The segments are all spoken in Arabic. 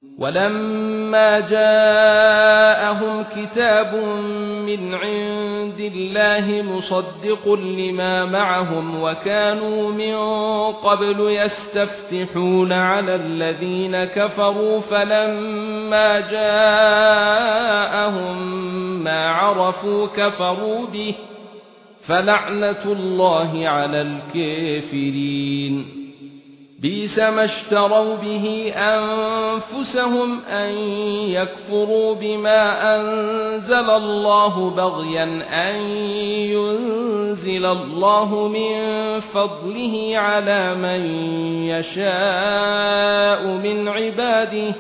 ولما جاءهم كتاب من عند الله مصدق لما معهم وكانوا من قبل يستفتحون على الذين كفروا فلما جاءهم ما عرفوا كفروا به فلعنة الله على الكافرين. بئس ما اشتروا به أنفسهم أن يكفروا بما أنزل الله بغيا أن ينزل الله من فضله على من يشاء من عباده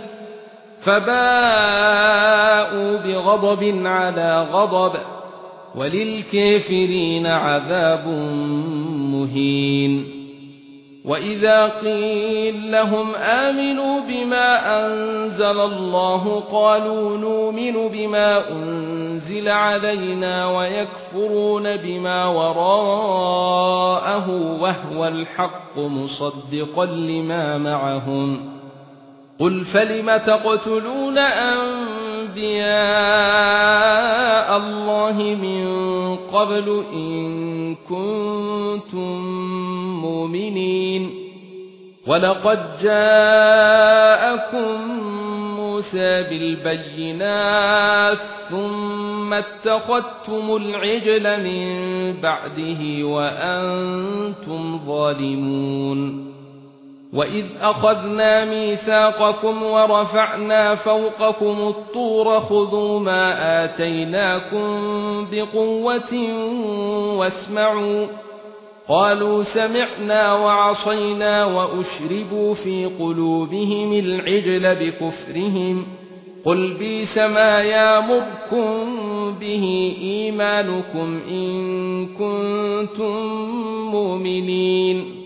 فباءوا بغضب على غضب وللكافرين عذاب مهين. وَإِذَا قِيلَ لَهُمْ آمِنُوا بِمَا أَنزَلَ اللَّهُ قَالُوا نُؤْمِنُ بِمَا أُنزِلَ عَلَيْنَا وَيَكْفُرُونَ بِمَا وَرَاءَهُ وَهُوَ الْحَقُّ مُصَدِّقًا لِمَا مَعَهُمْ قُلْ فَلِمَ تَقْتُلُونَ أَنبِيَاءَ اللَّهِ مِن قَبْلُ إِن كُنتُم مُؤْمِنِينَ وَلَقَدْ جَاءَكُم مُوسَى بِالْبَيِّنَاتِ ثُمَّ اتَّخَذْتُمُ الْعِجْلَ مِن بَعْدِهِ وَأَنتُمْ ظَالِمُونَ. وَإِذْ أَخَذْنَا مِيثَاقَكُمْ وَرَفَعْنَا فَوْقَكُمُ الطُّورَ خُذُوا مَا آتَيْنَاكُمْ بِقُوَّةٍ وَاسْمَعُوا قالوا سمعنا وعصينا وأشربوا في قلوبهم العجل بكفرهم قل بئس ما يأمركم به إيمانكم إن كنتم مؤمنين.